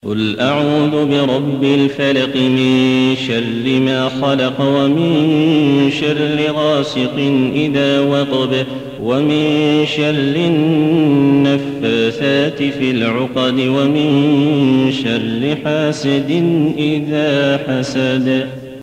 قل أعوذ برب الفلق من شر ما خلق ومن شر غاسق إذا وقب ومن شر النفاثات في العقد ومن شر حاسد إذا حسد.